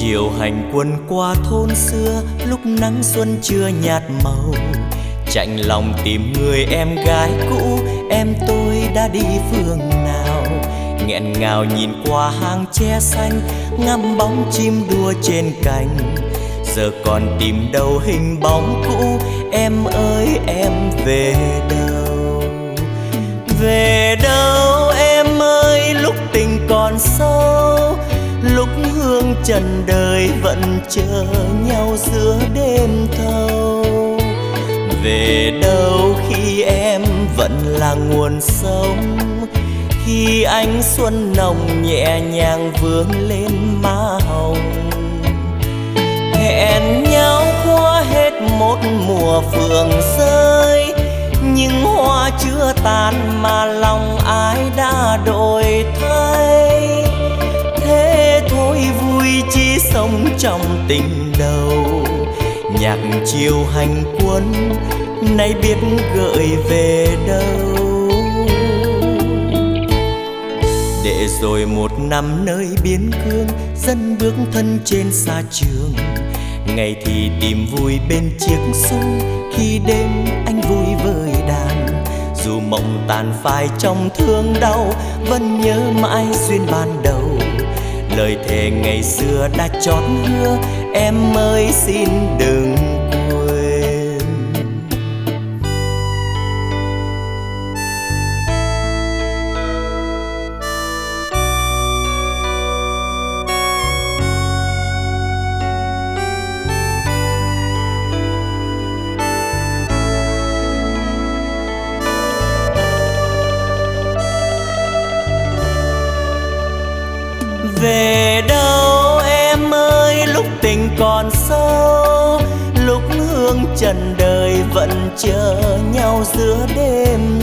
Chiều hành quân qua thôn xưa, lúc nắng xuân chưa nhạt màu, chạnh lòng tìm người em gái cũ, em tôi đã đi phương nào. Nghẹn ngào nhìn qua hàng tre xanh, ngắm bóng chim đua trên cành. Giờ còn tìm đâu hình bóng cũ, em ơi em về đâu? Về đâu em ơi lúc tình còn sâu, lúc hương trần đời vẫn chờ nhau giữa đêm thâu. Về đâu khi em vẫn là nguồn sống, khi ánh xuân nồng nhẹ nhàng vương lên má hồng. Hẹn nhau qua hết một mùa phượng rơi, nhưng hoa chưa tàn mà lòng ai đã đổi thay. Thế thôi vui chỉ sống trong tình đầu, nhạc chiều hành quân nay biết gợi về đâu. Để rồi một năm nơi biên cương, dân bước thân trên xa trường. Ngày thì tìm vui bên chiếc xuân, khi đêm anh vui với đàn. Dù mộng tàn phai trong thương đau, vẫn nhớ mãi duyên ban đầu. Lời thề ngày xưa đã chót hứa, em ơi xin đừng quên. Về đâu em ơi lúc tình còn sâu, lúc hương trần đời vẫn chờ nhau giữa đêm